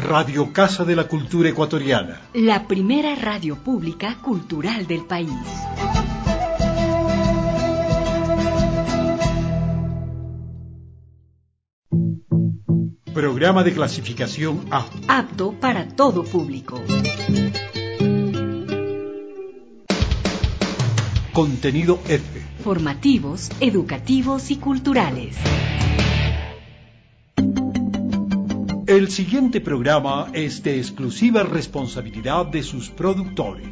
Radio Casa de la Cultura Ecuatoriana. La primera radio pública cultural del país. Programa de clasificación A. Apto para todo público. Contenido F. Formativos, educativos y culturales. El siguiente programa es de exclusiva responsabilidad de sus productores.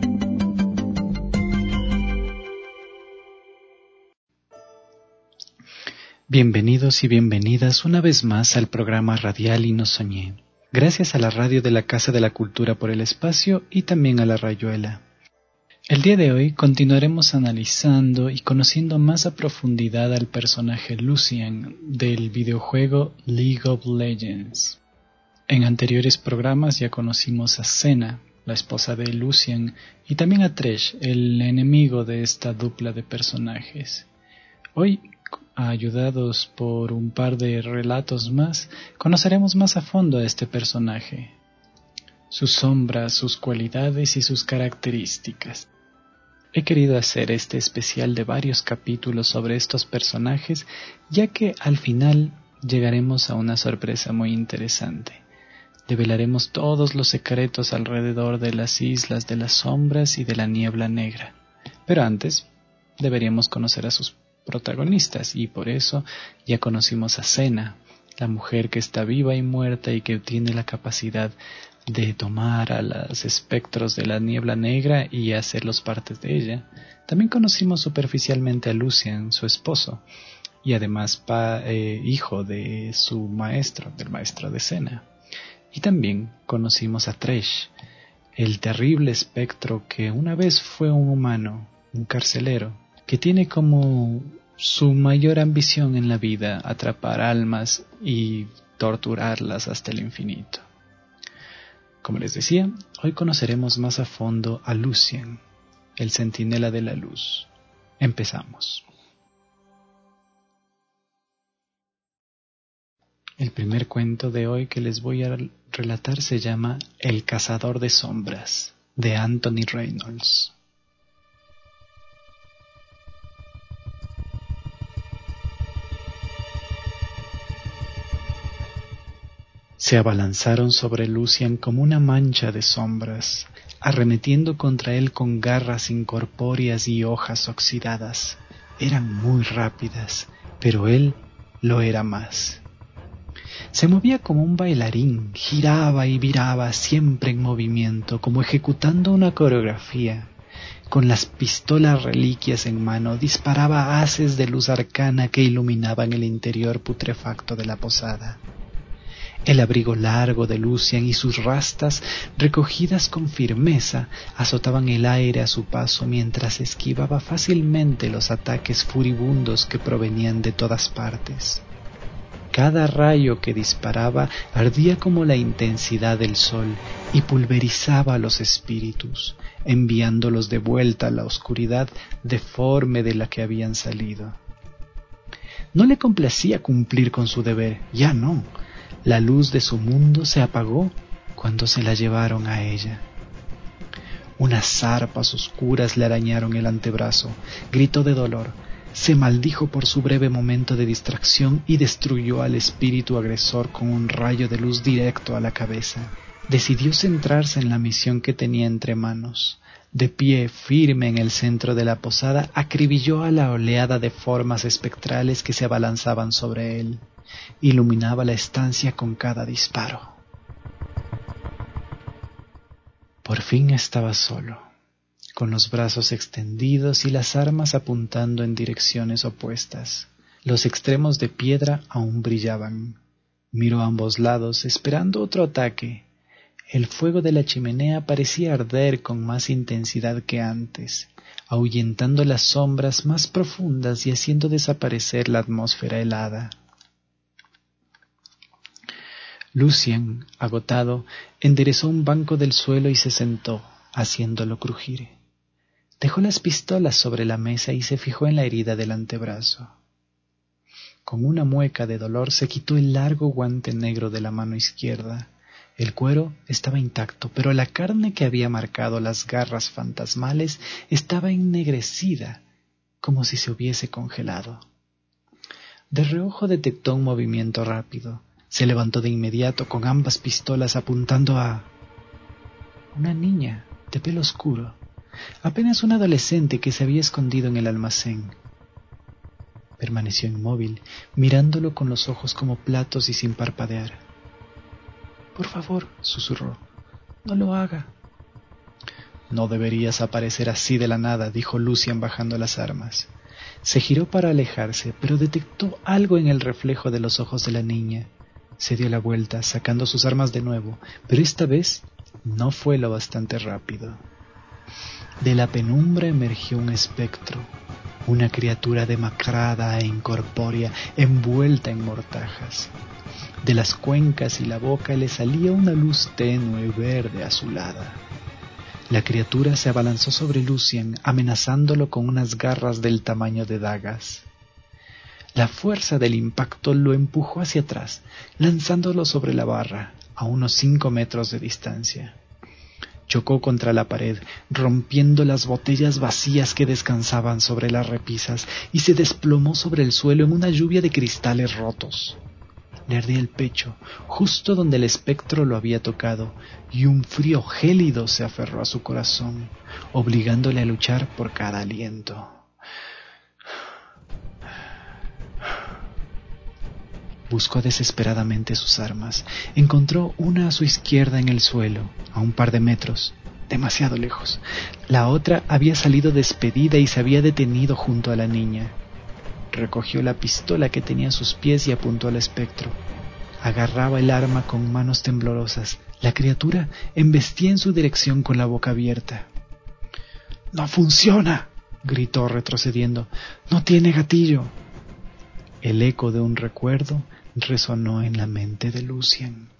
Bienvenidos y bienvenidas una vez más al programa radial Y No Soñé. Gracias a la radio de la Casa de la Cultura por el espacio y también a la Rayuela. El día de hoy continuaremos analizando y conociendo más a profundidad al personaje Lucian del videojuego League of Legends. En anteriores programas ya conocimos a Senna, la esposa de Lucian, y también a Thresh, el enemigo de esta dupla de personajes. Hoy, ayudados por un par de relatos más, conoceremos más a fondo a este personaje, sus sombras, sus cualidades y sus características. He querido hacer este especial de varios capítulos sobre estos personajes, ya que al final llegaremos a una sorpresa muy interesante. Develaremos todos los secretos alrededor de las islas de las sombras y de la niebla negra. Pero antes, deberíamos conocer a sus protagonistas, y por eso ya conocimos a Senna, la mujer que está viva y muerta y que tiene la capacidad de tomar a los espectros de la niebla negra y hacerlos partes de ella. También conocimos superficialmente a Lucian, su esposo, y además hijo de su maestro, del maestro de Senna. Y también conocimos a Thresh, el terrible espectro que una vez fue un humano, un carcelero, que tiene como su mayor ambición en la vida atrapar almas y torturarlas hasta el infinito. Como les decía, hoy conoceremos más a fondo a Lucian, el centinela de la luz. Empezamos. El primer cuento de hoy que les voy a relatar se llama El cazador de sombras, de Anthony Reynolds. Se abalanzaron sobre Lucian como una mancha de sombras, arremetiendo contra él con garras incorpóreas y hojas oxidadas. Eran muy rápidas, pero él lo era más. Se movía como un bailarín, giraba y viraba siempre en movimiento, como ejecutando una coreografía. Con las pistolas reliquias en mano, disparaba haces de luz arcana que iluminaban el interior putrefacto de la posada. El abrigo largo de Lucian y sus rastas, recogidas con firmeza, azotaban el aire a su paso mientras esquivaba fácilmente los ataques furibundos que provenían de todas partes. Cada rayo que disparaba ardía como la intensidad del sol y pulverizaba a los espíritus, enviándolos de vuelta a la oscuridad deforme de la que habían salido. No le complacía cumplir con su deber, ya no. La luz de su mundo se apagó cuando se la llevaron a ella. Unas zarpas oscuras le arañaron el antebrazo, gritó de dolor, se maldijo por su breve momento de distracción y destruyó al espíritu agresor con un rayo de luz directo a la cabeza. Decidió centrarse en la misión que tenía entre manos. De pie, firme en el centro de la posada, acribilló a la oleada de formas espectrales que se abalanzaban sobre él. Iluminaba la estancia con cada disparo. Por fin estaba solo, con los brazos extendidos y las armas apuntando en direcciones opuestas. Los extremos de piedra aún brillaban. Miró a ambos lados, esperando otro ataque. El fuego de la chimenea parecía arder con más intensidad que antes, ahuyentando las sombras más profundas y haciendo desaparecer la atmósfera helada. Lucian, agotado, enderezó un banco del suelo y se sentó, haciéndolo crujir. Dejó las pistolas sobre la mesa y se fijó en la herida del antebrazo. Con una mueca de dolor se quitó el largo guante negro de la mano izquierda. El cuero estaba intacto, pero la carne que había marcado las garras fantasmales estaba ennegrecida, como si se hubiese congelado. De reojo detectó un movimiento rápido. Se levantó de inmediato con ambas pistolas apuntando a una niña de pelo oscuro, apenas un adolescente que se había escondido en el almacén. Permaneció inmóvil, mirándolo con los ojos como platos y sin parpadear. «Por favor», susurró, «no lo haga». «No deberías aparecer así de la nada», dijo Lucian bajando las armas. Se giró para alejarse, pero detectó algo en el reflejo de los ojos de la niña. Se dio la vuelta, sacando sus armas de nuevo, pero esta vez no fue lo bastante rápido. De la penumbra emergió un espectro, una criatura demacrada e incorpórea, envuelta en mortajas. De las cuencas y la boca le salía una luz tenue, verde azulada. La criatura se abalanzó sobre Lucian, amenazándolo con unas garras del tamaño de dagas. La fuerza del impacto lo empujó hacia atrás, lanzándolo sobre la barra, a unos 5 metros de distancia. Chocó contra la pared, rompiendo las botellas vacías que descansaban sobre las repisas, y se desplomó sobre el suelo en una lluvia de cristales rotos. Le ardía el pecho, justo donde el espectro lo había tocado, y un frío gélido se aferró a su corazón, obligándole a luchar por cada aliento. Buscó desesperadamente sus armas. Encontró una a su izquierda en el suelo, a un par de metros, demasiado lejos. La otra había salido despedida y se había detenido junto a la niña. Recogió la pistola que tenía a sus pies y apuntó al espectro. Agarraba el arma con manos temblorosas. La criatura embestía en su dirección con la boca abierta. «¡No funciona!», gritó retrocediendo. «¡No tiene gatillo!». El eco de un recuerdo resonó en la mente de Lucian.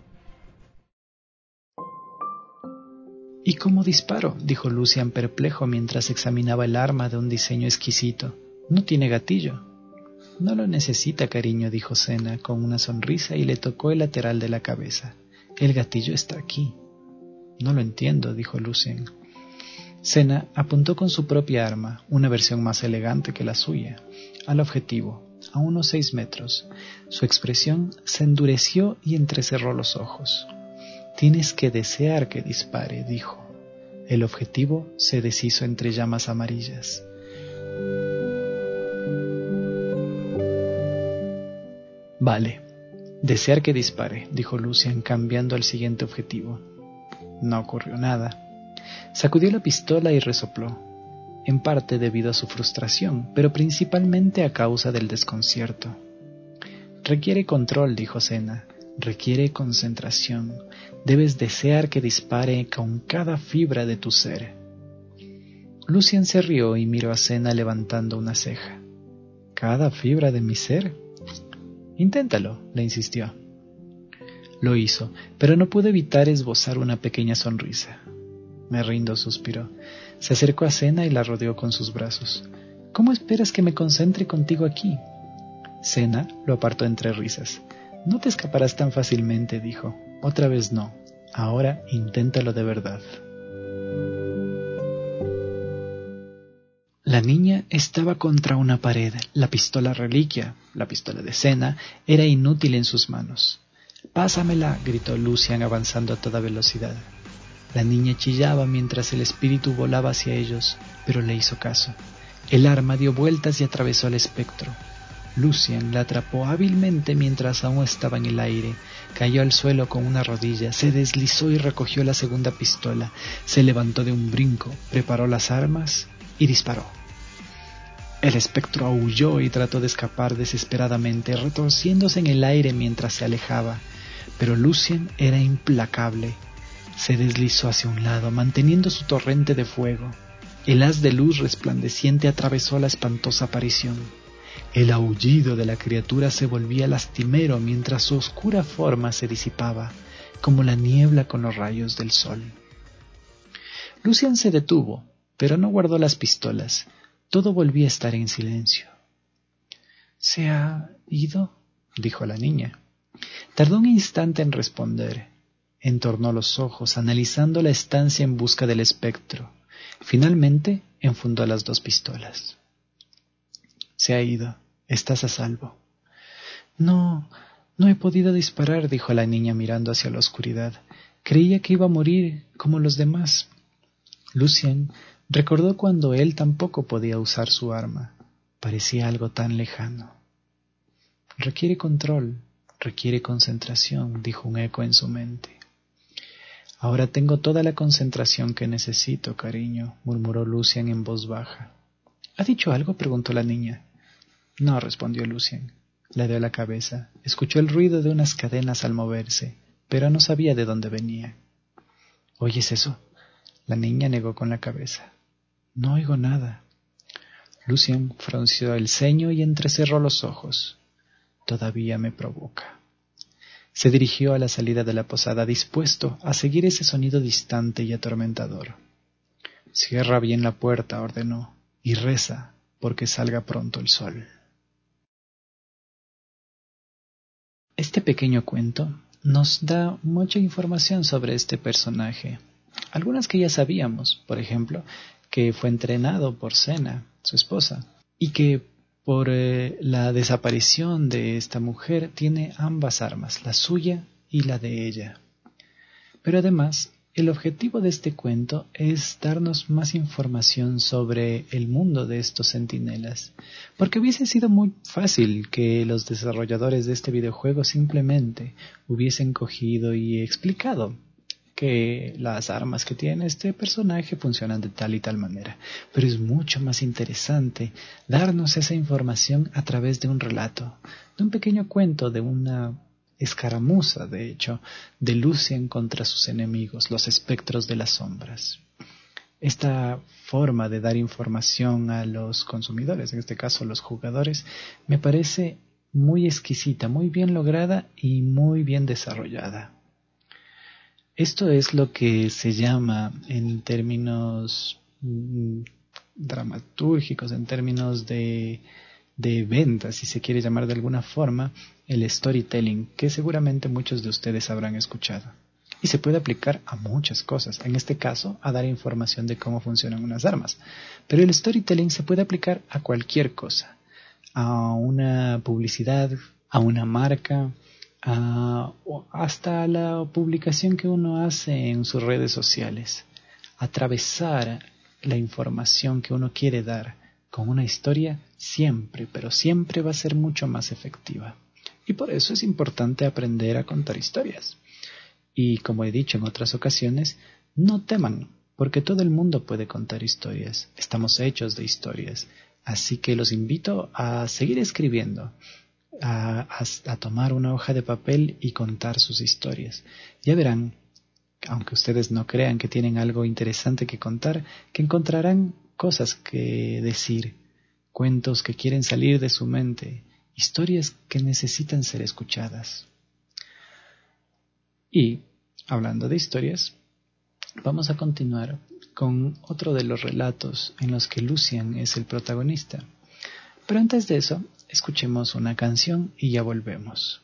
«¿Y cómo disparo?», dijo Lucian perplejo mientras examinaba el arma de un diseño exquisito. «No tiene gatillo». «No lo necesita, cariño», dijo Sena con una sonrisa y le tocó el lateral de la cabeza. «El gatillo está aquí». «No lo entiendo», dijo Lucian. Sena apuntó con su propia arma, una versión más elegante que la suya, al objetivo, a unos 6 metros. Su expresión se endureció y entrecerró los ojos. «Tienes que desear que dispare», dijo. El objetivo se deshizo entre llamas amarillas. «Vale, desear que dispare», dijo Lucian cambiando al siguiente objetivo. No ocurrió nada. Sacudió la pistola y resopló, en parte debido a su frustración, pero principalmente a causa del desconcierto. «Requiere control», dijo Sena. «Requiere concentración. Debes desear que dispare con cada fibra de tu ser». Lucian se rió y miró a Sena levantando una ceja. «¿Cada fibra de mi ser?». «Inténtalo», le insistió. Lo hizo, pero no pudo evitar esbozar una pequeña sonrisa. «Me rindo», suspiró. Se acercó a Sena y la rodeó con sus brazos. «¿Cómo esperas que me concentre contigo aquí?». Sena lo apartó entre risas. «No te escaparás tan fácilmente», dijo. «Otra vez no. Ahora inténtalo de verdad». La niña estaba contra una pared. La pistola reliquia, la pistola de Sena, era inútil en sus manos. «Pásamela», gritó Lucian avanzando a toda velocidad. La niña chillaba mientras el espíritu volaba hacia ellos, pero le hizo caso. El arma dio vueltas y atravesó al espectro. Lucian la atrapó hábilmente mientras aún estaba en el aire. Cayó al suelo con una rodilla, se deslizó y recogió la segunda pistola. Se levantó de un brinco, preparó las armas y disparó. El espectro aulló y trató de escapar desesperadamente, retorciéndose en el aire mientras se alejaba. Pero Lucian era implacable. Se deslizó hacia un lado, manteniendo su torrente de fuego. El haz de luz resplandeciente atravesó la espantosa aparición. El aullido de la criatura se volvía lastimero mientras su oscura forma se disipaba, como la niebla con los rayos del sol. Lucian se detuvo, pero no guardó las pistolas. Todo volvía a estar en silencio. «¿Se ha ido?», dijo la niña. Tardó un instante en responder. entornó los ojos, analizando la estancia en busca del espectro. Finalmente, enfundó las 2 pistolas. Se ha ido. Estás a salvo. No he podido disparar, dijo la niña mirando hacia la oscuridad. Creía que iba a morir como los demás. Lucien recordó cuando él tampoco podía usar su arma. Parecía algo tan lejano. Requiere control, requiere concentración, dijo un eco en su mente. Ahora tengo toda la concentración que necesito, cariño, murmuró Lucien en voz baja. ¿Ha dicho algo?, preguntó la niña. No, respondió Lucien. Le dio la cabeza. Escuchó el ruido de unas cadenas al moverse, pero no sabía de dónde venía. ¿Oyes eso? La niña negó con la cabeza. No oigo nada. Lucien frunció el ceño y entrecerró los ojos. Todavía me provoca. Se dirigió a la salida de la posada, dispuesto a seguir ese sonido distante y atormentador. Cierra bien la puerta, ordenó, y reza porque salga pronto el sol. Este pequeño cuento nos da mucha información sobre este personaje. Algunas que ya sabíamos, por ejemplo, que fue entrenado por Senna, su esposa, y que por la desaparición de esta mujer tiene ambas armas, la suya y la de ella. Pero además, el objetivo de este cuento es darnos más información sobre el mundo de estos centinelas, porque hubiese sido muy fácil que los desarrolladores de este videojuego simplemente hubiesen cogido y explicado que las armas que tiene este personaje funcionan de tal y tal manera, pero es mucho más interesante darnos esa información a través de un relato, de un pequeño cuento, de una escaramuza, de hecho, de Lucien contra sus enemigos, los espectros de las sombras. Esta forma de dar información a los consumidores, en este caso los jugadores, me parece muy exquisita, muy bien lograda y muy bien desarrollada. Esto es lo que se llama, en términos dramatúrgicos, en términos de ventas, si se quiere llamar de alguna forma, el storytelling, que seguramente muchos de ustedes habrán escuchado. Y se puede aplicar a muchas cosas, en este caso a dar información de cómo funcionan unas armas. Pero el storytelling se puede aplicar a cualquier cosa, a una publicidad, a una marca, hasta la publicación que uno hace en sus redes sociales. Atravesar la información que uno quiere dar con una historia siempre, pero siempre va a ser mucho más efectiva. Y por eso es importante aprender a contar historias. Y como he dicho en otras ocasiones, no teman, porque todo el mundo puede contar historias. Estamos hechos de historias. Así que los invito a seguir escribiendo, a tomar una hoja de papel y contar sus historias. Ya verán, aunque ustedes no crean que tienen algo interesante que contar, que encontrarán cosas que decir, cuentos que quieren salir de su mente, historias que necesitan ser escuchadas. Y, hablando de historias, vamos a continuar con otro de los relatos en los que Lucien es el protagonista. Pero antes de eso, escuchemos una canción y ya volvemos.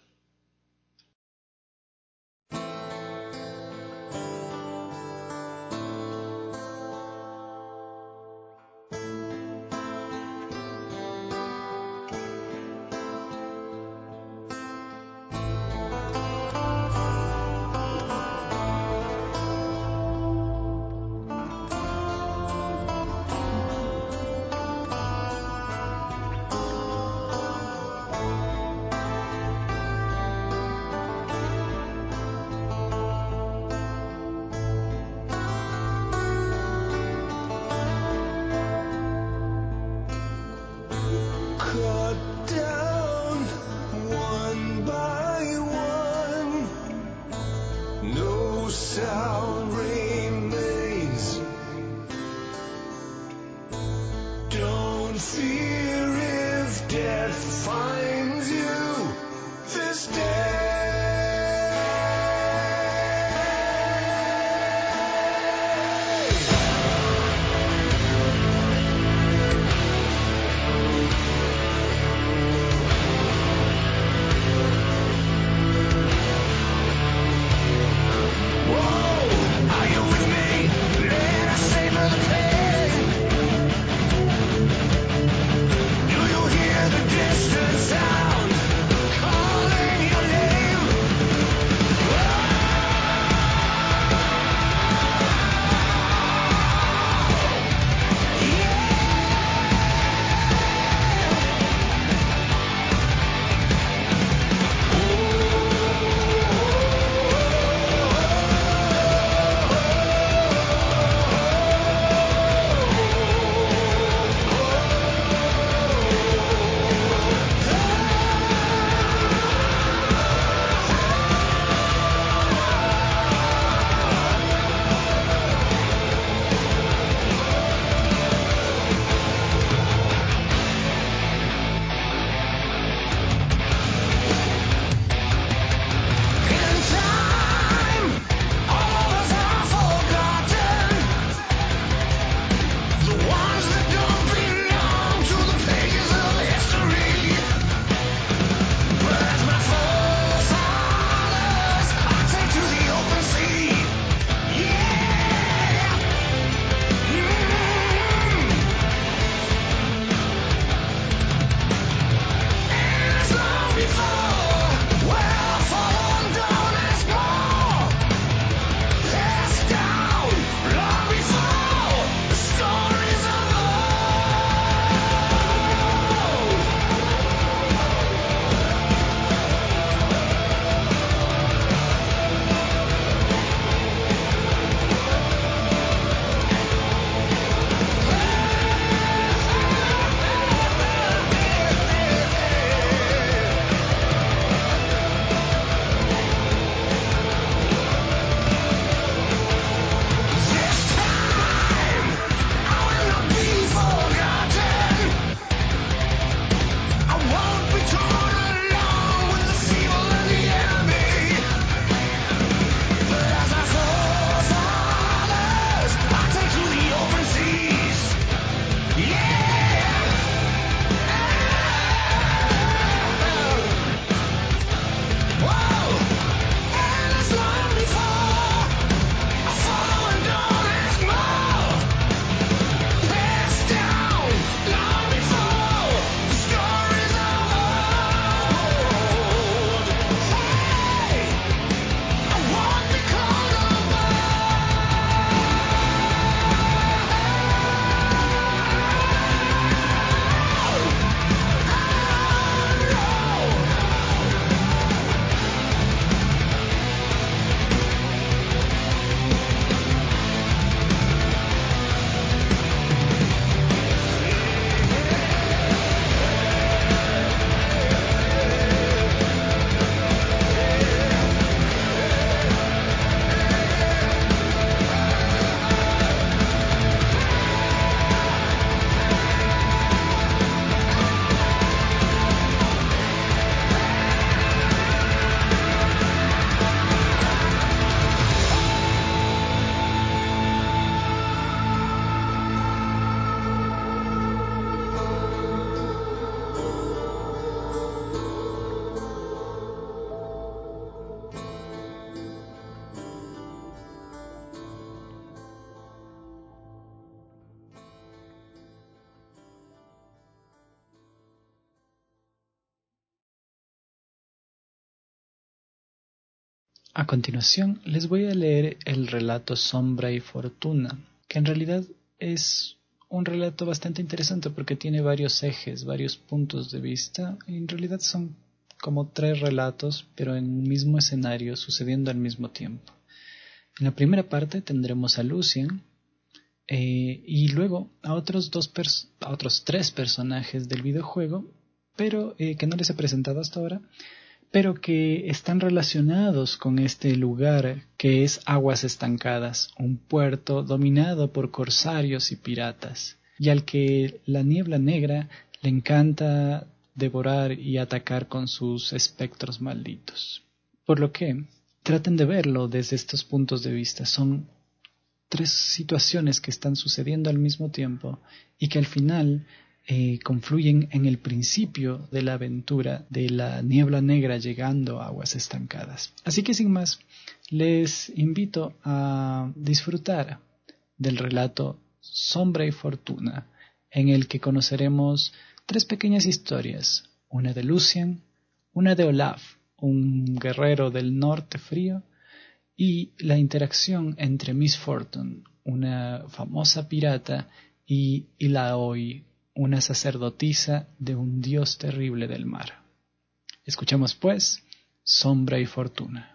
A continuación les voy a leer el relato Sombra y Fortuna, que en realidad es un relato bastante interesante porque tiene varios ejes, varios puntos de vista. En realidad son como 3 relatos, pero en un mismo escenario, sucediendo al mismo tiempo. En la primera parte tendremos a Lucien y luego a otros 3 personajes del videojuego, pero que no les he presentado hasta ahora, pero que están relacionados con este lugar que es Aguas Estancadas, un puerto dominado por corsarios y piratas, y al que la Niebla Negra le encanta devorar y atacar con sus espectros malditos. Por lo que traten de verlo desde estos puntos de vista. Son 3 situaciones que están sucediendo al mismo tiempo y que al final confluyen en el principio de la aventura de la Niebla Negra llegando a Aguas Estancadas. Así que sin más, les invito a disfrutar del relato Sombra y Fortuna, en el que conoceremos 3 pequeñas historias, una de Lucien, una de Olaf, un guerrero del norte frío, y la interacción entre Miss Fortune, una famosa pirata, y Ilaoi, una sacerdotisa de un dios terrible del mar. Escuchemos pues Sombra y Fortuna.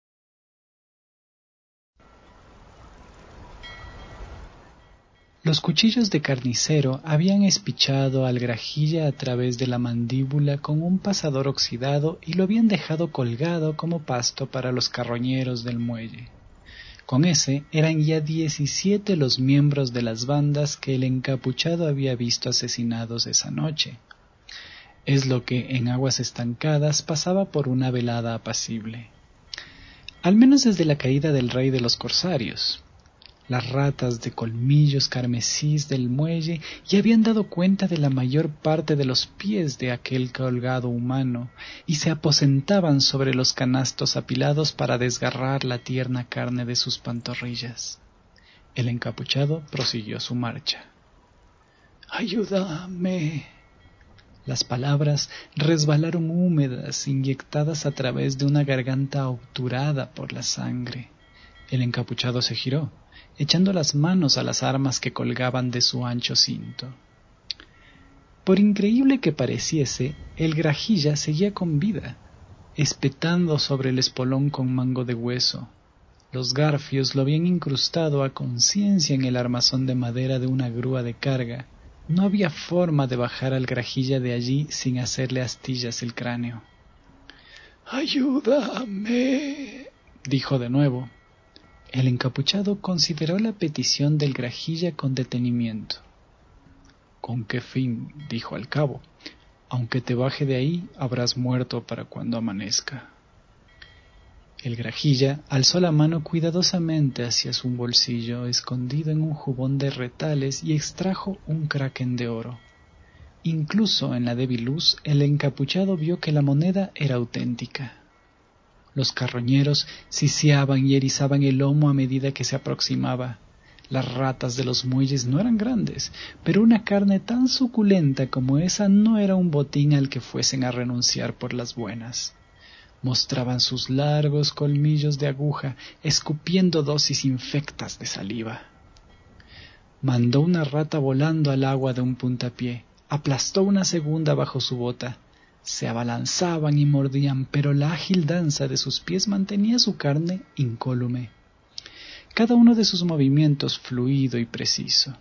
Los cuchillos de carnicero habían espichado al Grajilla a través de la mandíbula con un pasador oxidado y lo habían dejado colgado como pasto para los carroñeros del muelle. Con ese eran ya 17 los miembros de las bandas que el encapuchado había visto asesinados esa noche. Es lo que en Aguas Estancadas pasaba por una velada apacible. Al menos desde la caída del rey de los corsarios. Las ratas de colmillos carmesís del muelle ya habían dado cuenta de la mayor parte de los pies de aquel colgado humano y se aposentaban sobre los canastos apilados para desgarrar la tierna carne de sus pantorrillas. El encapuchado prosiguió su marcha. «¡Ayúdame!». Las palabras resbalaron húmedas, inyectadas a través de una garganta obturada por la sangre. El encapuchado se giró, echando las manos a las armas que colgaban de su ancho cinto. Por increíble que pareciese, el Grajilla seguía con vida, espetando sobre el espolón con mango de hueso. Los garfios lo habían incrustado a conciencia en el armazón de madera de una grúa de carga. No había forma de bajar al Grajilla de allí sin hacerle astillas el cráneo. «¡Ayúdame!», dijo de nuevo. El encapuchado consideró la petición del Grajilla con detenimiento. «¿Con qué fin?», dijo al cabo. «Aunque te baje de ahí, habrás muerto para cuando amanezca». El Grajilla alzó la mano cuidadosamente hacia su bolsillo escondido en un jubón de retales y extrajo un kraken de oro. Incluso en la débil luz, el encapuchado vio que la moneda era auténtica. Los carroñeros siseaban y erizaban el lomo a medida que se aproximaba. Las ratas de los muelles no eran grandes, pero una carne tan suculenta como esa no era un botín al que fuesen a renunciar por las buenas. Mostraban sus largos colmillos de aguja, escupiendo dosis infectas de saliva. Mandó una rata volando al agua de un puntapié, aplastó una segunda bajo su bota. Se abalanzaban y mordían, pero la ágil danza de sus pies mantenía su carne incólume. Cada uno de sus movimientos fluido y preciso.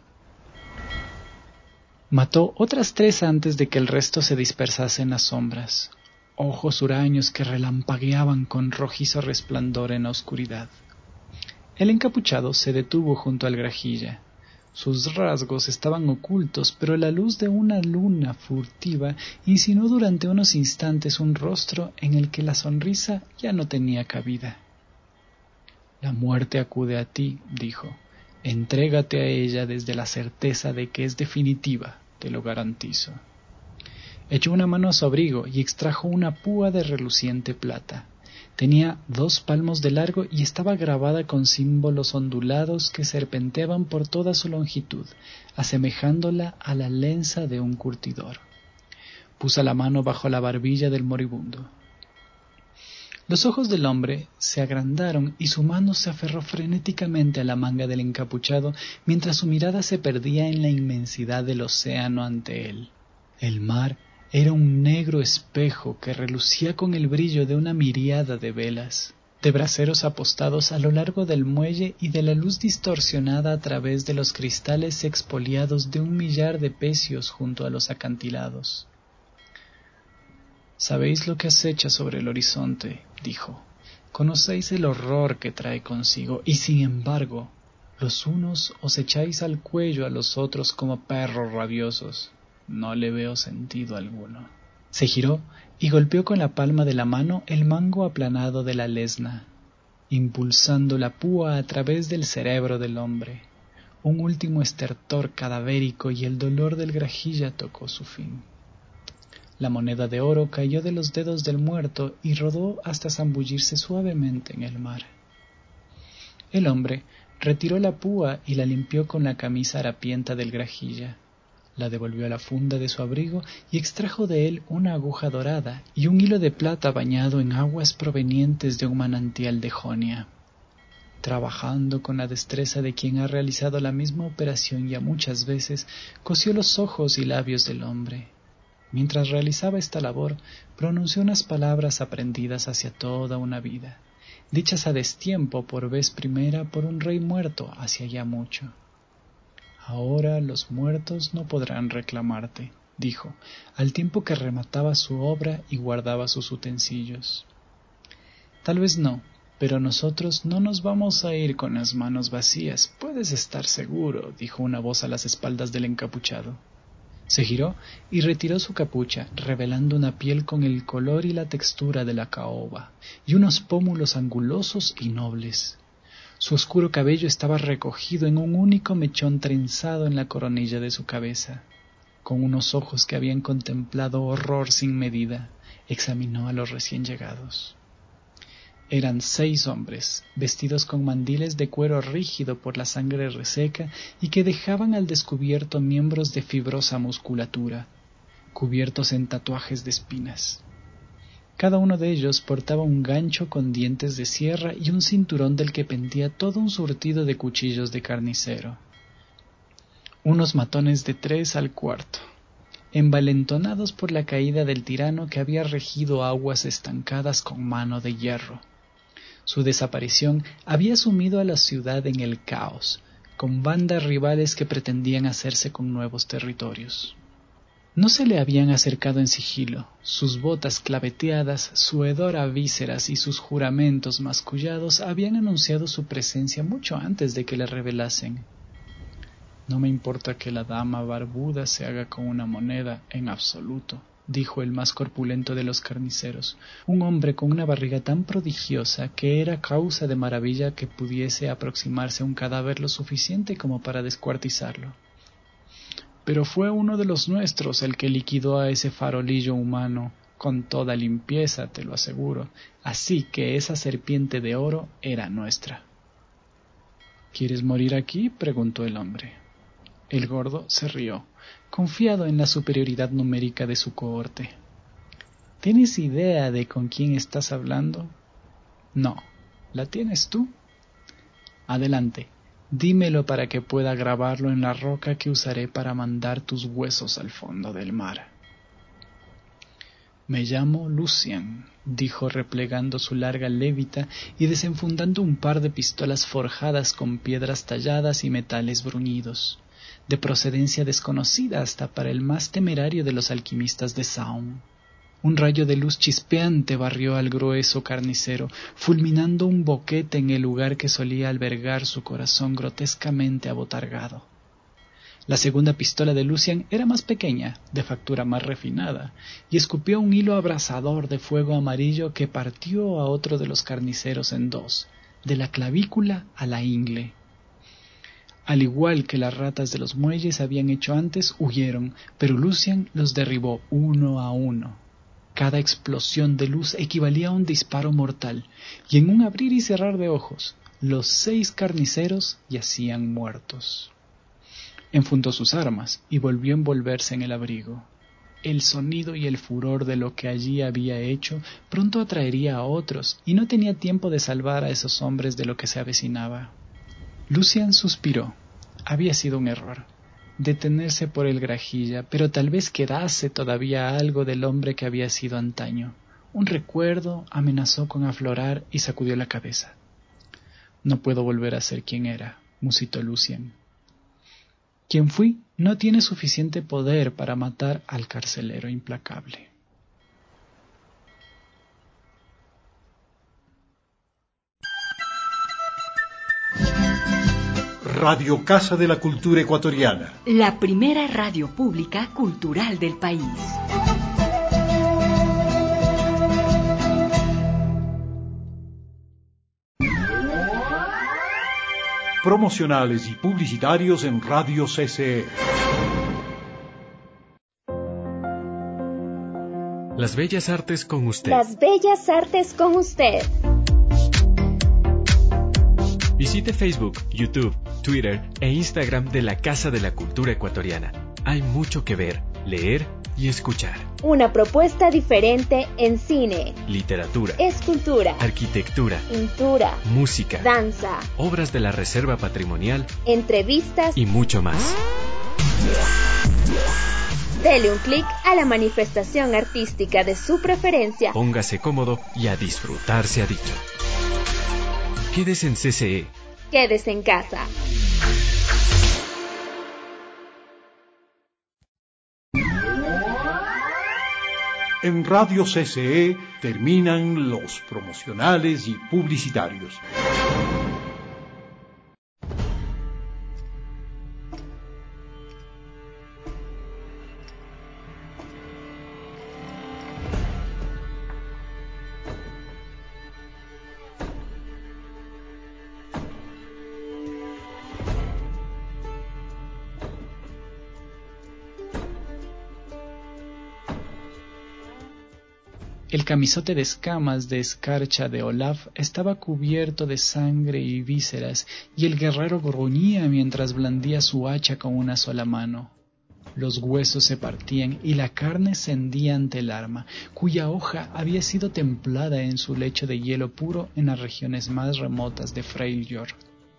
Mató otras 3 antes de que el resto se dispersase en las sombras. Ojos huraños que relampagueaban con rojizo resplandor en la oscuridad. El encapuchado se detuvo junto al Grajilla. Sus rasgos estaban ocultos, pero la luz de una luna furtiva insinuó durante unos instantes un rostro en el que la sonrisa ya no tenía cabida. «La muerte acude a ti», dijo. «Entrégate a ella desde la certeza de que es definitiva, te lo garantizo». Echó una mano a su abrigo y extrajo una púa de reluciente plata. Tenía 2 palmos de largo y estaba grabada con símbolos ondulados que serpenteaban por toda su longitud, asemejándola a la lenza de un curtidor. Puso la mano bajo la barbilla del moribundo. Los ojos del hombre se agrandaron y su mano se aferró frenéticamente a la manga del encapuchado mientras su mirada se perdía en la inmensidad del océano ante él. El mar era un negro espejo que relucía con el brillo de una miríada de velas, de braseros apostados a lo largo del muelle y de la luz distorsionada a través de los cristales expoliados de 1.000.000 de pecios junto a los acantilados. «Sabéis lo que acecha sobre el horizonte», dijo. «Conocéis el horror que trae consigo, y sin embargo, los unos os echáis al cuello a los otros como perros rabiosos. No le veo sentido alguno». Se giró y golpeó con la palma de la mano el mango aplanado de la lesna, impulsando la púa a través del cerebro del hombre. Un último estertor cadavérico y el dolor del grajilla tocó su fin. La moneda de oro cayó de los dedos del muerto y rodó hasta zambullirse suavemente en el mar. El hombre retiró la púa y la limpió con la camisa harapienta del grajilla. La devolvió a la funda de su abrigo y extrajo de él una aguja dorada y un hilo de plata bañado en aguas provenientes de un manantial de Jonia. Trabajando con la destreza de quien ha realizado la misma operación ya muchas veces, cosió los ojos y labios del hombre. Mientras realizaba esta labor, pronunció unas palabras aprendidas hacia toda una vida, dichas a destiempo por vez primera por un rey muerto hacía ya mucho. «Ahora los muertos no podrán reclamarte», dijo, al tiempo que remataba su obra y guardaba sus utensilios. «Tal vez no, pero nosotros no nos vamos a ir con las manos vacías, puedes estar seguro», dijo una voz a las espaldas del encapuchado. Se giró y retiró su capucha, revelando una piel con el color y la textura de la caoba, y unos pómulos angulosos y nobles. Su oscuro cabello estaba recogido en un único mechón trenzado en la coronilla de su cabeza. Con unos ojos que habían contemplado horror sin medida, examinó a los recién llegados. Eran 6 hombres, vestidos con mandiles de cuero rígido por la sangre reseca y que dejaban al descubierto miembros de fibrosa musculatura, cubiertos en tatuajes de espinas. Cada uno de ellos portaba un gancho con dientes de sierra y un cinturón del que pendía todo un surtido de cuchillos de carnicero. Unos matones de 3 al cuarto, envalentonados por la caída del tirano que había regido aguas estancadas con mano de hierro. Su desaparición había sumido a la ciudad en el caos, con bandas rivales que pretendían hacerse con nuevos territorios. No se le habían acercado en sigilo, sus botas claveteadas, su hedor a vísceras y sus juramentos mascullados habían anunciado su presencia mucho antes de que le revelasen. «No me importa que la dama barbuda se haga con una moneda, en absoluto», dijo el más corpulento de los carniceros, un hombre con una barriga tan prodigiosa que era causa de maravilla que pudiese aproximarse a un cadáver lo suficiente como para descuartizarlo. «Pero fue uno de los nuestros el que liquidó a ese farolillo humano, con toda limpieza, te lo aseguro, así que esa serpiente de oro era nuestra». «¿Quieres morir aquí?», preguntó el hombre. El gordo se rió, confiado en la superioridad numérica de su cohorte. «¿Tienes idea de con quién estás hablando?» «No. ¿La tienes tú?» «Adelante, dímelo para que pueda grabarlo en la roca que usaré para mandar tus huesos al fondo del mar». «Me llamo Lucian», dijo replegando su larga lévita y desenfundando un par de pistolas forjadas con piedras talladas y metales bruñidos, de procedencia desconocida hasta para el más temerario de los alquimistas de Saum. Un rayo de luz chispeante barrió al grueso carnicero, fulminando un boquete en el lugar que solía albergar su corazón grotescamente abotargado. La segunda pistola de Lucian era más pequeña, de factura más refinada, y escupió un hilo abrasador de fuego amarillo que partió a otro de los carniceros en 2, de la clavícula a la ingle. Al igual que las ratas de los muelles habían hecho antes, huyeron, pero Lucian los derribó uno a uno. Cada explosión de luz equivalía a un disparo mortal, y en un abrir y cerrar de ojos, los 6 carniceros yacían muertos. Enfundó sus armas y volvió a envolverse en el abrigo. El sonido y el furor de lo que allí había hecho pronto atraería a otros, y no tenía tiempo de salvar a esos hombres de lo que se avecinaba. Lucian suspiró. Había sido un error detenerse por el Grajilla, pero tal vez quedase todavía algo del hombre que había sido antaño. Un recuerdo amenazó con aflorar y sacudió la cabeza. No puedo volver a ser quien era, musitó Lucian. Quien fui no tiene suficiente poder para matar al carcelero implacable. Radio Casa de la Cultura Ecuatoriana. La primera radio pública cultural del país. Promocionales y publicitarios en Radio CCE. Las Bellas Artes con usted. Las Bellas Artes con usted. Visite Facebook, YouTube, Twitter e Instagram de la Casa de la Cultura Ecuatoriana. Hay mucho que ver, leer y escuchar. Una propuesta diferente en cine, literatura, escultura, arquitectura, pintura, música, danza, obras de la Reserva Patrimonial, entrevistas y mucho más. Dele un clic a la manifestación artística de su preferencia. Póngase cómodo y a disfrutar se ha dicho. Quédese en CCE. Quédese en casa. En Radio CCE terminan los promocionales y publicitarios. El camisote de escamas de escarcha de Olaf estaba cubierto de sangre y vísceras, y el guerrero gruñía mientras blandía su hacha con una sola mano. Los huesos se partían y la carne se hendía ante el arma, cuya hoja había sido templada en su lecho de hielo puro en las regiones más remotas de Freljord.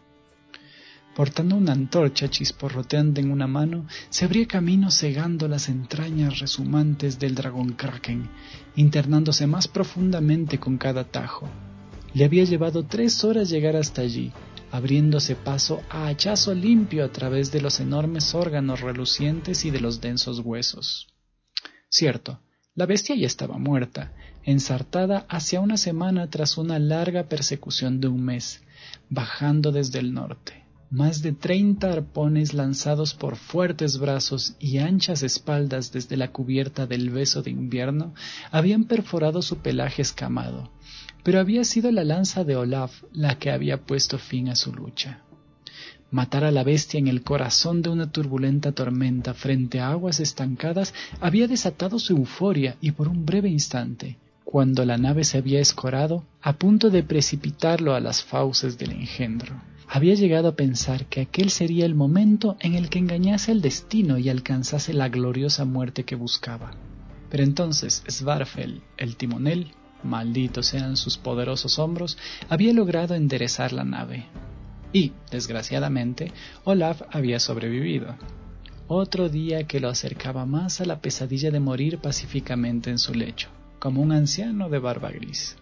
Portando una antorcha chisporroteante en una mano, se abría camino cegando las entrañas resumantes del dragón Kraken, internándose más profundamente con cada tajo. Le había llevado 3 horas llegar hasta allí, abriéndose paso a hachazo limpio a través de los enormes órganos relucientes y de los densos huesos. Cierto, la bestia ya estaba muerta, ensartada hacia una semana tras una larga persecución de un mes, bajando desde el norte. Más de 30 arpones lanzados por fuertes brazos y anchas espaldas desde la cubierta del beso de invierno habían perforado su pelaje escamado, pero había sido la lanza de Olaf la que había puesto fin a su lucha. Matar a la bestia en el corazón de una turbulenta tormenta frente a aguas estancadas había desatado su euforia y por un breve instante, cuando la nave se había escorado, a punto de precipitarlo a las fauces del engendro, había llegado a pensar que aquel sería el momento en el que engañase el destino y alcanzase la gloriosa muerte que buscaba. Pero entonces Svarfell, el timonel, malditos sean sus poderosos hombros, había logrado enderezar la nave. Y, desgraciadamente, Olaf había sobrevivido. Otro día que lo acercaba más a la pesadilla de morir pacíficamente en su lecho, como un anciano de barba gris.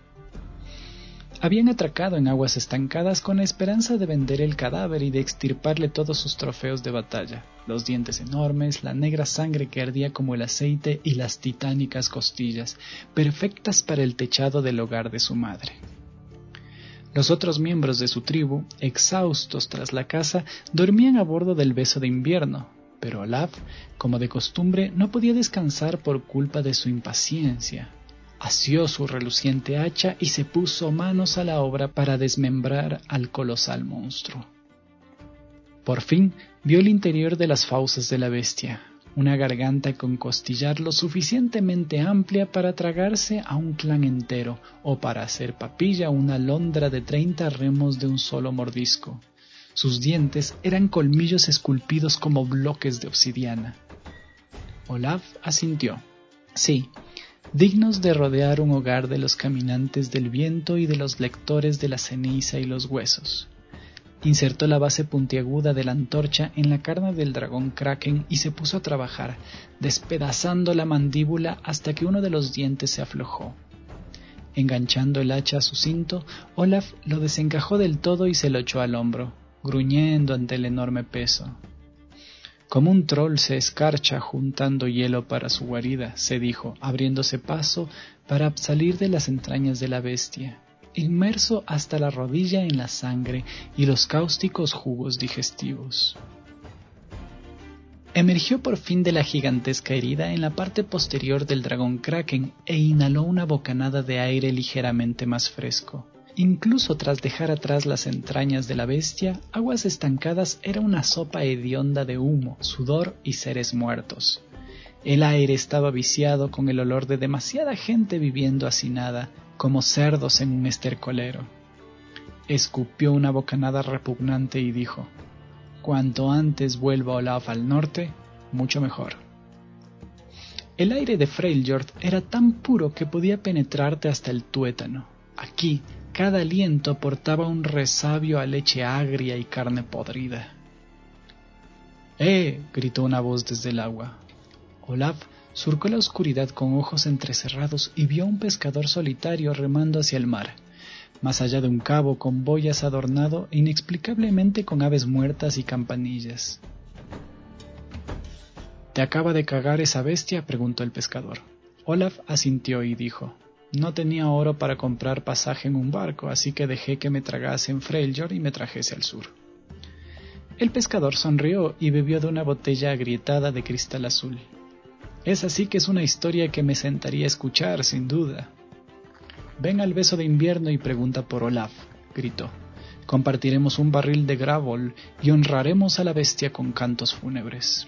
Habían atracado en aguas estancadas con la esperanza de vender el cadáver y de extirparle todos sus trofeos de batalla, los dientes enormes, la negra sangre que ardía como el aceite y las titánicas costillas, perfectas para el techado del hogar de su madre. Los otros miembros de su tribu, exhaustos tras la caza, dormían a bordo del beso de invierno, pero Olaf, como de costumbre, no podía descansar por culpa de su impaciencia. Asió su reluciente hacha y se puso manos a la obra para desmembrar al colosal monstruo. Por fin vio el interior de las fauces de la bestia, una garganta con costillar lo suficientemente amplia para tragarse a un clan entero o para hacer papilla una alondra de 30 remos de un solo mordisco. Sus dientes eran colmillos esculpidos como bloques de obsidiana. Olaf asintió. Sí, dignos de rodear un hogar de los caminantes del viento y de los lectores de la ceniza y los huesos. Insertó la base puntiaguda de la antorcha en la carne del dragón Kraken y se puso a trabajar, despedazando la mandíbula hasta que uno de los dientes se aflojó. Enganchando el hacha a su cinto, Olaf lo desencajó del todo y se lo echó al hombro, gruñendo ante el enorme peso. Como un troll se escarcha juntando hielo para su guarida, se dijo, abriéndose paso para salir de las entrañas de la bestia, inmerso hasta la rodilla en la sangre y los cáusticos jugos digestivos. Emergió por fin de la gigantesca herida en la parte posterior del dragón Kraken e inhaló una bocanada de aire ligeramente más fresco. Incluso tras dejar atrás las entrañas de la bestia, Aguas Estancadas era una sopa hedionda de humo, sudor y seres muertos. El aire estaba viciado con el olor de demasiada gente viviendo hacinada, como cerdos en un estercolero. Escupió una bocanada repugnante y dijo: «Cuanto antes vuelva Olaf al norte, mucho mejor». El aire de Freljord era tan puro que podía penetrarte hasta el tuétano. Aquí, cada aliento portaba un resabio a leche agria y carne podrida. —gritó una voz desde el agua. Olaf surcó la oscuridad con ojos entrecerrados y vio a un pescador solitario remando hacia el mar, más allá de un cabo con boyas adornado inexplicablemente con aves muertas y campanillas. —¿Te acaba de cagar esa bestia? —preguntó el pescador. Olaf asintió y dijo: «No tenía oro para comprar pasaje en un barco, así que dejé que me tragase en Freljord y me trajese al sur». El pescador sonrió y bebió de una botella agrietada de cristal azul. «Es así que es una historia que me sentaría a escuchar, sin duda». «Ven al beso de invierno y pregunta por Olaf», gritó. «Compartiremos un barril de Gravol y honraremos a la bestia con cantos fúnebres».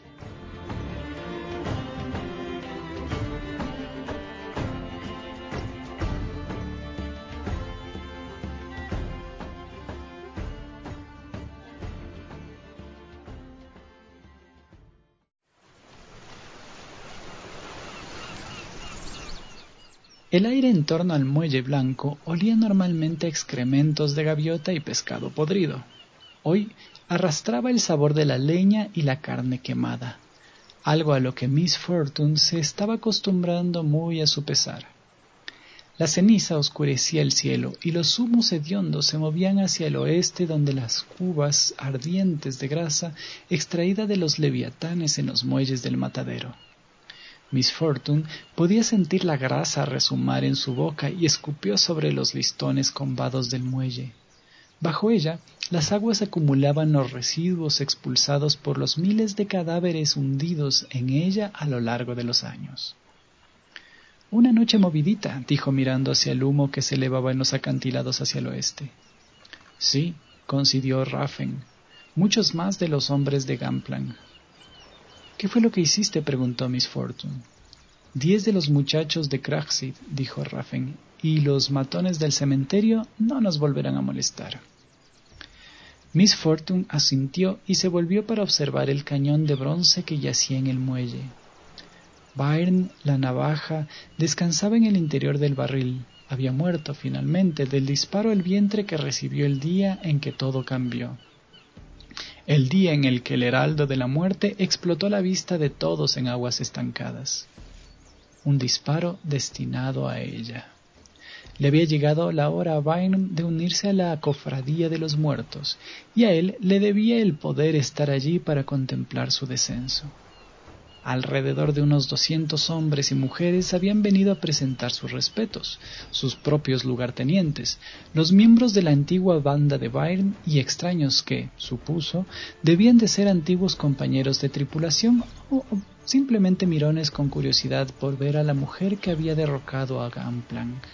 El aire en torno al muelle blanco olía normalmente a excrementos de gaviota y pescado podrido. Hoy arrastraba el sabor de la leña y la carne quemada, algo a lo que Miss Fortune se estaba acostumbrando muy a su pesar. La ceniza oscurecía el cielo y los humos hediondos se movían hacia el oeste, donde las cubas ardientes de grasa extraída de los leviatanes en los muelles del matadero. Miss Fortune podía sentir la grasa resumar en su boca y escupió sobre los listones combados del muelle. Bajo ella, las aguas acumulaban los residuos expulsados por los miles de cadáveres hundidos en ella a lo largo de los años. «Una noche movidita», dijo mirando hacia el humo que se elevaba en los acantilados hacia el oeste. «Sí», concedió Raffen, «muchos más de los hombres de Gamplan». «¿Qué fue lo que hiciste?», preguntó Miss Fortune. 10 de los muchachos de Kragsid», dijo Raffen, «y los matones del cementerio no nos volverán a molestar». Miss Fortune asintió y se volvió para observar el cañón de bronce que yacía en el muelle. Byrne, la navaja, descansaba en el interior del barril. Había muerto, finalmente, del disparo al vientre que recibió el día en que todo cambió. El día en el que el heraldo de la muerte explotó a la vista de todos en Aguas Estancadas. Un disparo destinado a ella. Le había llegado la hora a Byrne de unirse a la cofradía de los muertos, y a él le debía el poder estar allí para contemplar su descenso. Alrededor de unos 200 hombres y mujeres habían venido a presentar sus respetos, sus propios lugartenientes, los miembros de la antigua banda de Byrne y extraños que, supuso, debían de ser antiguos compañeros de tripulación o simplemente mirones con curiosidad por ver a la mujer que había derrocado a Gangplank.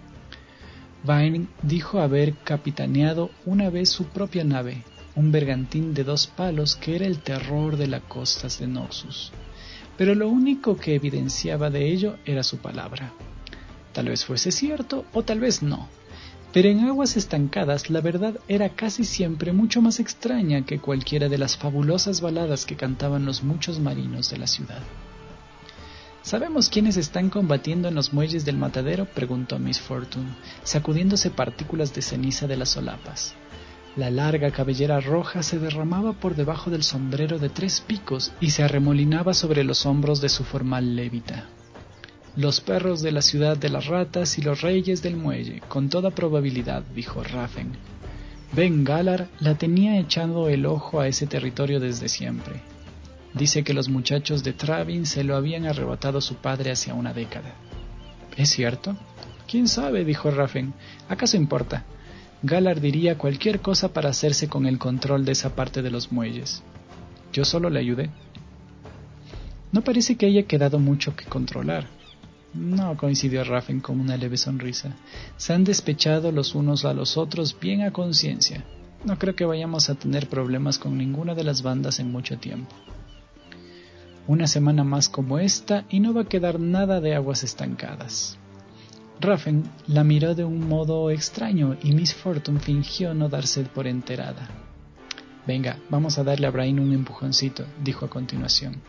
Byrne dijo haber capitaneado una vez su propia nave, un bergantín de 2 palos que era el terror de las costas de Noxus. Pero lo único que evidenciaba de ello era su palabra. Tal vez fuese cierto o tal vez no, pero en Aguas Estancadas la verdad era casi siempre mucho más extraña que cualquiera de las fabulosas baladas que cantaban los muchos marinos de la ciudad. ¿Sabemos quiénes están combatiendo en los muelles del matadero?, preguntó Miss Fortune, sacudiéndose partículas de ceniza de las solapas. La larga cabellera roja se derramaba por debajo del sombrero de 3 picos y se arremolinaba sobre los hombros de su formal levita. Los perros de la ciudad de las ratas y los reyes del muelle, con toda probabilidad, dijo Raffen. Ben Galar la tenía echado el ojo a ese territorio desde siempre. Dice que los muchachos de Travin se lo habían arrebatado su padre hace una década. ¿Es cierto? ¿Quién sabe?, dijo Raffen. ¿Acaso importa? Galar diría cualquier cosa para hacerse con el control de esa parte de los muelles. Yo solo le ayudé. No parece que haya quedado mucho que controlar. No, coincidió Raffen con una leve sonrisa. Se han despechado los unos a los otros bien a conciencia. No creo que vayamos a tener problemas con ninguna de las bandas en mucho tiempo. Una semana más como esta y no va a quedar nada de aguas estancadas. Raffen la miró de un modo extraño y Miss Fortune fingió no darse por enterada. Venga, vamos a darle a Brain un empujoncito, dijo a continuación.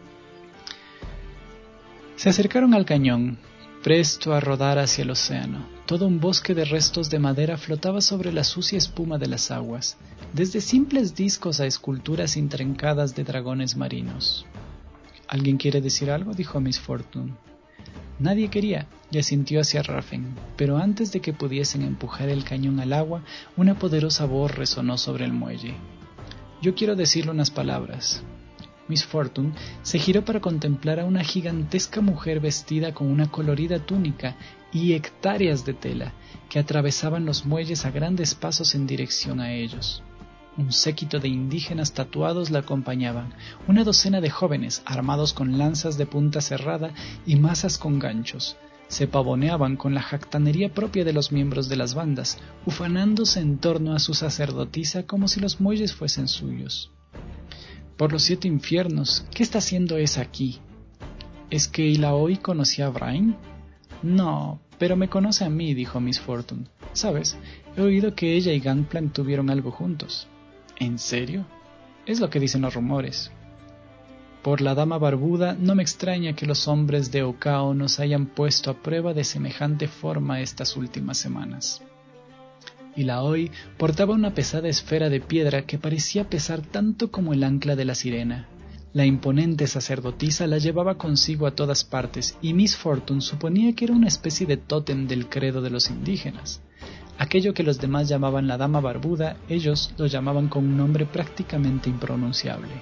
Se acercaron al cañón, presto a rodar hacia el océano. Todo un bosque de restos de madera flotaba sobre la sucia espuma de las aguas, desde simples discos a esculturas intrincadas de dragones marinos. ¿Alguien quiere decir algo?, dijo Miss Fortune. Nadie quería, y asintió hacia Raffen, pero antes de que pudiesen empujar el cañón al agua, una poderosa voz resonó sobre el muelle. Yo quiero decirle unas palabras. Miss Fortune se giró para contemplar a una gigantesca mujer vestida con una colorida túnica y hectáreas de tela, que atravesaban los muelles a grandes pasos en dirección a ellos. Un séquito de indígenas tatuados la acompañaban, una docena de jóvenes armados con lanzas de punta cerrada y mazas con ganchos. Se pavoneaban con la jactanería propia de los miembros de las bandas, ufanándose en torno a su sacerdotisa como si los muelles fuesen suyos. Por los 7 infiernos, ¿qué está haciendo esa aquí? ¿Es que Illaoi conocía a Brain? No, pero me conoce a mí, dijo Miss Fortune. ¿Sabes? He oído que ella y Gangplank tuvieron algo juntos. ¿En serio? Es lo que dicen los rumores. Por la dama barbuda, no me extraña que los hombres de Okao nos hayan puesto a prueba de semejante forma estas últimas semanas. Illaoi portaba una pesada esfera de piedra que parecía pesar tanto como el ancla de la sirena. La imponente sacerdotisa la llevaba consigo a todas partes y Miss Fortune suponía que era una especie de tótem del credo de los indígenas. Aquello que los demás llamaban la dama barbuda, ellos lo llamaban con un nombre prácticamente impronunciable.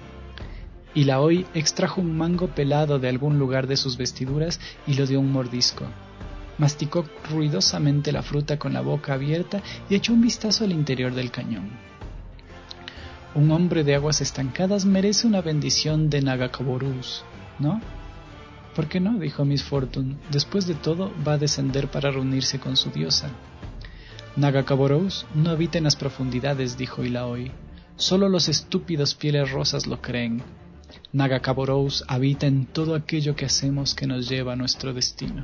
Illaoi extrajo un mango pelado de algún lugar de sus vestiduras y lo dio un mordisco. Masticó ruidosamente la fruta con la boca abierta y echó un vistazo al interior del cañón. Un hombre de aguas estancadas merece una bendición de Nagakaborous, ¿no? ¿Por qué no?, dijo Miss Fortune. Después de todo, va a descender para reunirse con su diosa. Nagakaborous no habita en las profundidades, dijo Illaoi. Solo los estúpidos pieles rosas lo creen. Nagakaborous habita en todo aquello que hacemos que nos lleva a nuestro destino.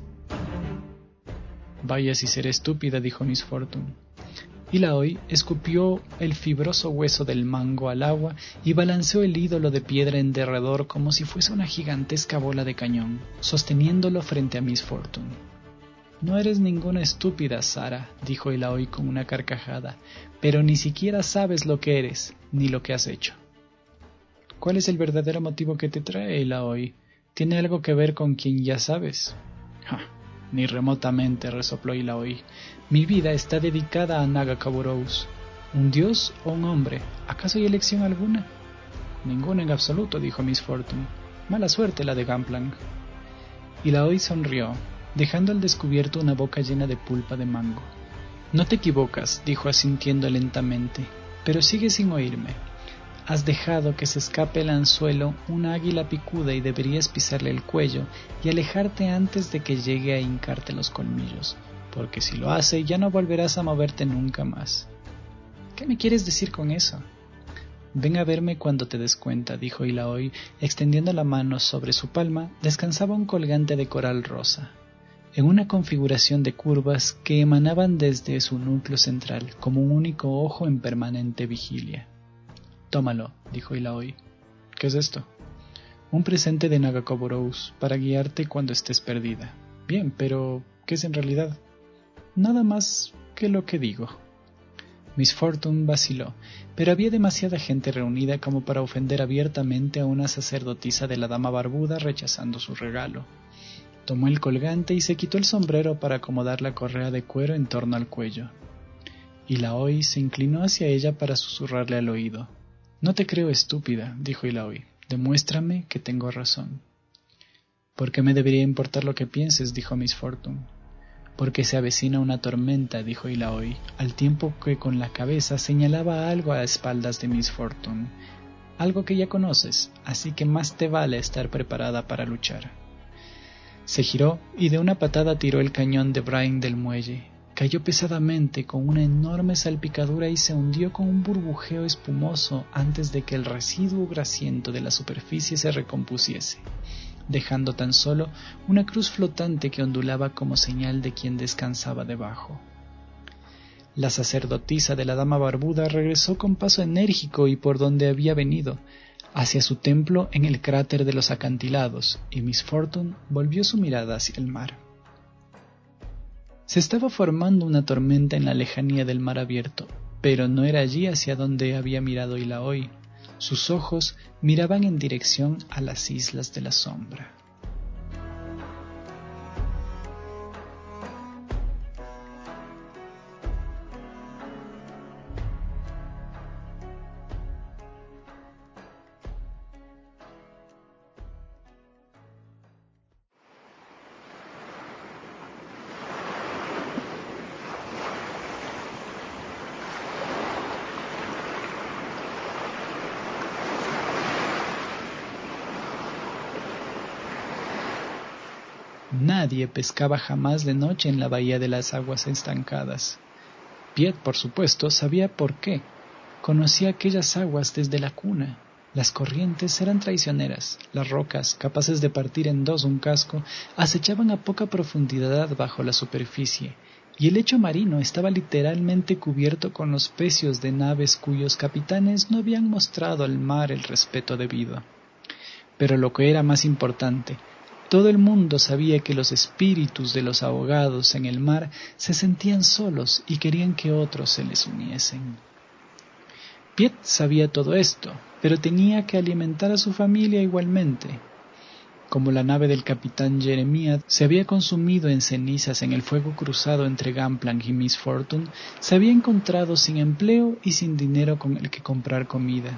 Vaya si seré estúpida, dijo Miss Fortune. Illaoi escupió el fibroso hueso del mango al agua y balanceó el ídolo de piedra en derredor como si fuese una gigantesca bola de cañón, sosteniéndolo frente a Miss Fortune. No eres ninguna estúpida, Sara, dijo Illaoi con una carcajada, pero ni siquiera sabes lo que eres, ni lo que has hecho. ¿Cuál es el verdadero motivo que te trae, Illaoi? ¿Tiene algo que ver con quien ya sabes? Ni remotamente, resopló Illaoi. Mi vida está dedicada a Nagakaborous. ¿Un dios o un hombre? ¿Acaso hay elección alguna? Ninguna en absoluto, dijo Miss Fortune. Mala suerte la de Gangplank. Illaoi sonrió, dejando al descubierto una boca llena de pulpa de mango. No te equivocas, dijo asintiendo lentamente, pero sigue sin oírme. Has dejado que se escape el anzuelo una águila picuda y deberías pisarle el cuello y alejarte antes de que llegue a hincarte los colmillos, porque si lo hace ya no volverás a moverte nunca más. ¿Qué me quieres decir con eso? Ven a verme cuando te des cuenta, dijo Illaoi, extendiendo la mano. Sobre su palma descansaba un colgante de coral rosa, en una configuración de curvas que emanaban desde su núcleo central, como un único ojo en permanente vigilia. Tómalo, dijo Illaoi. ¿Qué es esto? Un presente de Nagakaborous para guiarte cuando estés perdida. Bien, pero ¿qué es en realidad? Nada más que lo que digo. Miss Fortune vaciló, pero había demasiada gente reunida como para ofender abiertamente a una sacerdotisa de la Dama Barbuda rechazando su regalo. Tomó el colgante y se quitó el sombrero para acomodar la correa de cuero en torno al cuello. Ilaoi se inclinó hacia ella para susurrarle al oído. «No te creo estúpida», dijo Ilaoi. «Demuéstrame que tengo razón». «¿Por qué me debería importar lo que pienses?», dijo Miss Fortune. «Porque se avecina una tormenta», dijo Ilaoi, al tiempo que con la cabeza señalaba algo a espaldas de Miss Fortune. «Algo que ya conoces, así que más te vale estar preparada para luchar». Se giró y de una patada tiró el cañón de Brian del muelle. Cayó pesadamente con una enorme salpicadura y se hundió con un burbujeo espumoso antes de que el residuo grasiento de la superficie se recompusiese, dejando tan solo una cruz flotante que ondulaba como señal de quien descansaba debajo. La sacerdotisa de la Dama Barbuda regresó con paso enérgico y por donde había venido, hacia su templo en el cráter de los acantilados, y Miss Fortune volvió su mirada hacia el mar. Se estaba formando una tormenta en la lejanía del mar abierto, pero no era allí hacia donde había mirado Ilaoi. Sus ojos miraban en dirección a las islas de la sombra. Nadie pescaba jamás de noche en la bahía de las aguas estancadas. Piet, por supuesto, sabía por qué. Conocía aquellas aguas desde la cuna. Las corrientes eran traicioneras. Las rocas, capaces de partir en dos un casco, acechaban a poca profundidad bajo la superficie, y el lecho marino estaba literalmente cubierto con los pecios de naves cuyos capitanes no habían mostrado al mar el respeto debido. Pero lo que era más importante, todo el mundo sabía que los espíritus de los ahogados en el mar se sentían solos y querían que otros se les uniesen. Piet sabía todo esto, pero tenía que alimentar a su familia igualmente. Como la nave del capitán Jeremiah se había consumido en cenizas en el fuego cruzado entre Gangplank y Miss Fortune, se había encontrado sin empleo y sin dinero con el que comprar comida.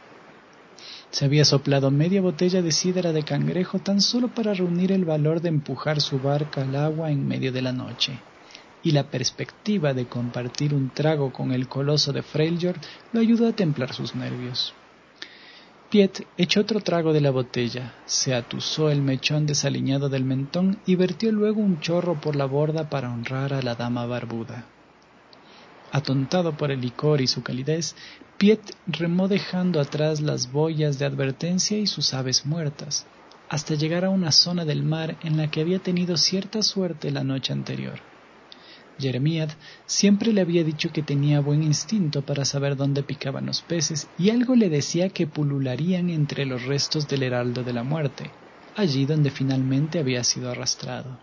Se había soplado media botella de sidra de cangrejo tan solo para reunir el valor de empujar su barca al agua en medio de la noche, y la perspectiva de compartir un trago con el coloso de Freljord lo ayudó a templar sus nervios. Piet echó otro trago de la botella, se atusó el mechón desaliñado del mentón y vertió luego un chorro por la borda para honrar a la Dama Barbuda. Atontado por el licor y su calidez, Piet remó dejando atrás las boyas de advertencia y sus aves muertas, hasta llegar a una zona del mar en la que había tenido cierta suerte la noche anterior. Jeremiah siempre le había dicho que tenía buen instinto para saber dónde picaban los peces, y algo le decía que pulularían entre los restos del Heraldo de la Muerte, allí donde finalmente había sido arrastrado.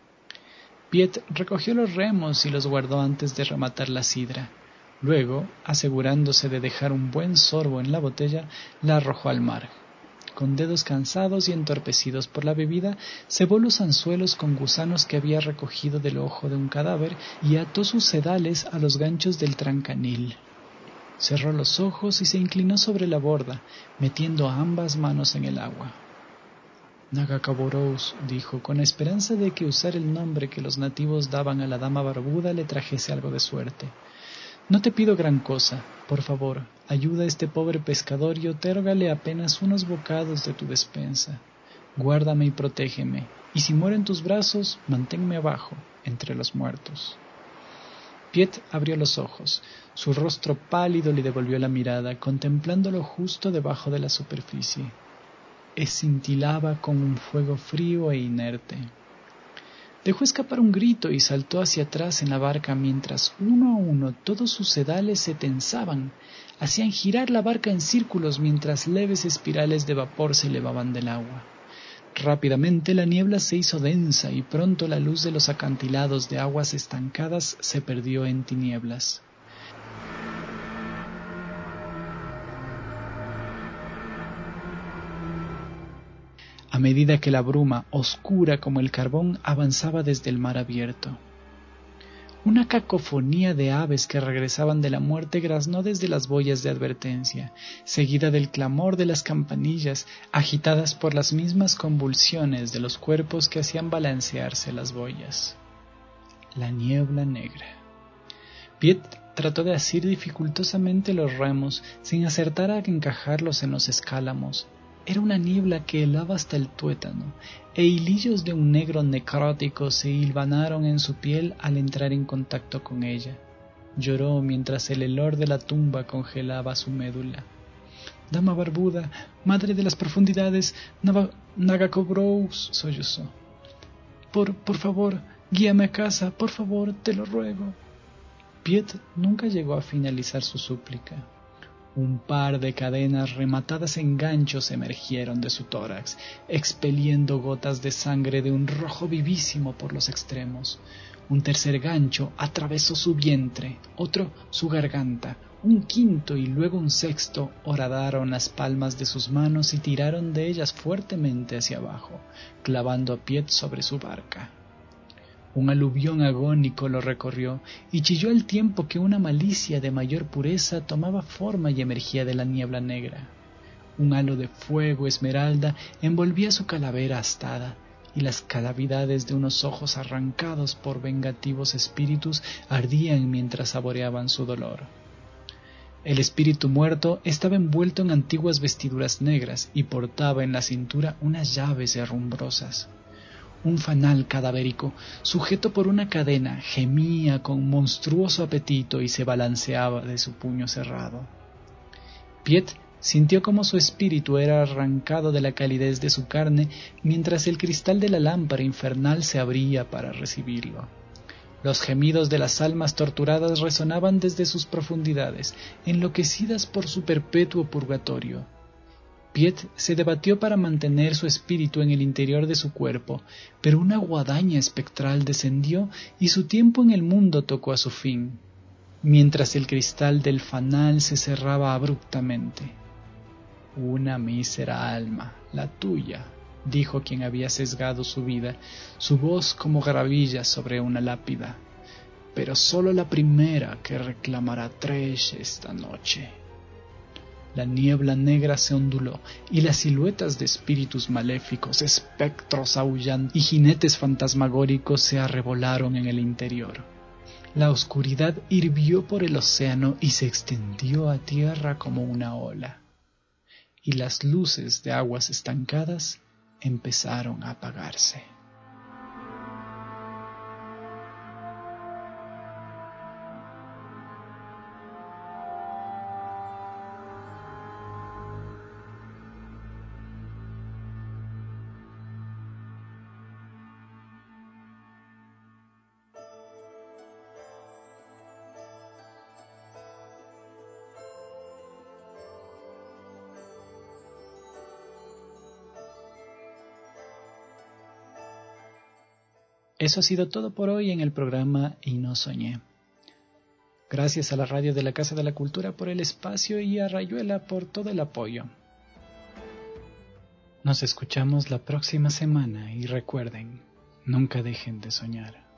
Piet recogió los remos y los guardó antes de rematar la sidra. Luego, asegurándose de dejar un buen sorbo en la botella, la arrojó al mar. Con dedos cansados y entorpecidos por la bebida, cebó los anzuelos con gusanos que había recogido del ojo de un cadáver y ató sus sedales a los ganchos del trancanil. Cerró los ojos y se inclinó sobre la borda, metiendo ambas manos en el agua. Nagakaborous, dijo, con la esperanza de que usar el nombre que los nativos daban a la Dama Barbuda le trajese algo de suerte. No te pido gran cosa. Por favor, ayuda a este pobre pescador y otérgale apenas unos bocados de tu despensa. Guárdame y protégeme, y si muero en tus brazos, manténme abajo, entre los muertos. Piet abrió los ojos. Su rostro pálido le devolvió la mirada, contemplándolo justo debajo de la superficie. Escintilaba con un fuego frío e inerte. Dejó escapar un grito y saltó hacia atrás en la barca mientras uno a uno todos sus sedales se tensaban, hacían girar la barca en círculos mientras leves espirales de vapor se elevaban del agua. Rápidamente la niebla se hizo densa y pronto la luz de los acantilados de aguas estancadas se perdió en tinieblas. A medida que la bruma, oscura como el carbón, avanzaba desde el mar abierto. Una cacofonía de aves que regresaban de la muerte graznó desde las boyas de advertencia, seguida del clamor de las campanillas, agitadas por las mismas convulsiones de los cuerpos que hacían balancearse las boyas. La niebla negra. Piet trató de asir dificultosamente los remos, sin acertar a encajarlos en los escálamos. Era una niebla que helaba hasta el tuétano, e hilillos de un negro necrótico se hilvanaron en su piel al entrar en contacto con ella. Lloró mientras el helor de la tumba congelaba su médula. «Dama barbuda, madre de las profundidades, Nagakobrous», sollozó. Por favor, guíame a casa, por favor, te lo ruego». Piet nunca llegó a finalizar su súplica. Un par de cadenas rematadas en ganchos emergieron de su tórax, expeliendo gotas de sangre de un rojo vivísimo por los extremos. Un tercer gancho atravesó su vientre, otro su garganta, un quinto y luego un sexto horadaron las palmas de sus manos y tiraron de ellas fuertemente hacia abajo, clavando a Piet sobre su barca. Un aluvión agónico lo recorrió y chilló al tiempo que una malicia de mayor pureza tomaba forma y emergía de la niebla negra. Un halo de fuego esmeralda envolvía su calavera astada, y las cavidades de unos ojos arrancados por vengativos espíritus ardían mientras saboreaban su dolor. El espíritu muerto estaba envuelto en antiguas vestiduras negras y portaba en la cintura unas llaves herrumbrosas. Un fanal cadavérico, sujeto por una cadena, gemía con monstruoso apetito y se balanceaba de su puño cerrado. Piet sintió como su espíritu era arrancado de la calidez de su carne, mientras el cristal de la lámpara infernal se abría para recibirlo. Los gemidos de las almas torturadas resonaban desde sus profundidades, enloquecidas por su perpetuo purgatorio. Piet se debatió para mantener su espíritu en el interior de su cuerpo, pero una guadaña espectral descendió y su tiempo en el mundo tocó a su fin, mientras el cristal del fanal se cerraba abruptamente. «Una mísera alma, la tuya», dijo quien había sesgado su vida, su voz como gravilla sobre una lápida, «pero solo la primera que reclamará Tresh esta noche». La niebla negra se onduló, y las siluetas de espíritus maléficos, espectros aullantes y jinetes fantasmagóricos se arrebolaron en el interior. La oscuridad hirvió por el océano y se extendió a tierra como una ola, y las luces de aguas estancadas empezaron a apagarse. Eso ha sido todo por hoy en el programa Y no soñé. Gracias a la radio de la Casa de la Cultura por el espacio y a Rayuela por todo el apoyo. Nos escuchamos la próxima semana y recuerden, nunca dejen de soñar.